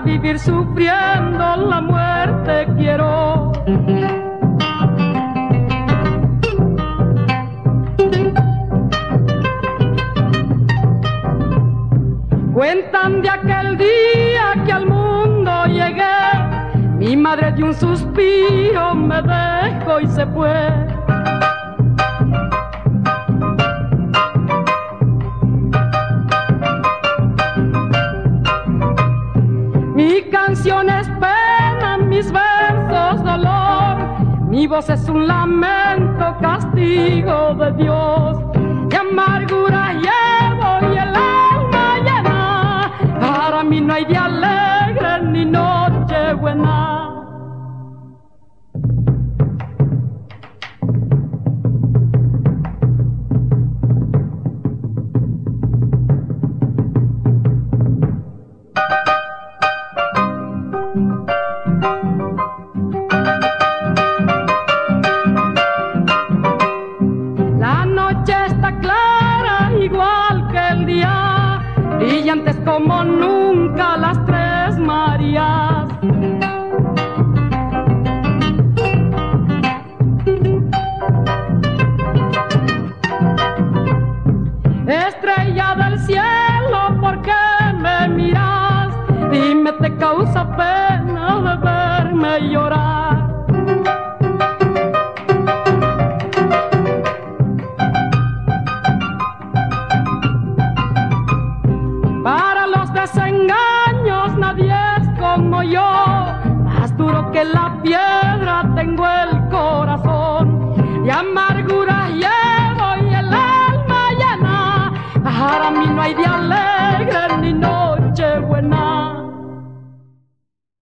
vivir sufriendo la muerte quiero. Cuentan de aquel día que al mundo llegué, mi madre de un suspiro me dejó y se fue. Mi canción es pena, mis versos dolor, mi voz es un lamento, castigo de Dios. De amargura llevo y el alma llena, para mí no hay día alegre ni noche buena. La noche está clara igual que el día, brillantes como nunca las tres Marías. Estrella del cielo, ¿por qué me miras? Dime, ¿te causa pena de verme llorar? Para los desengaños nadie es como yo, más duro que la piedra tengo el corazón, y amargura llevo y el alma llena, para mí no hay día alegre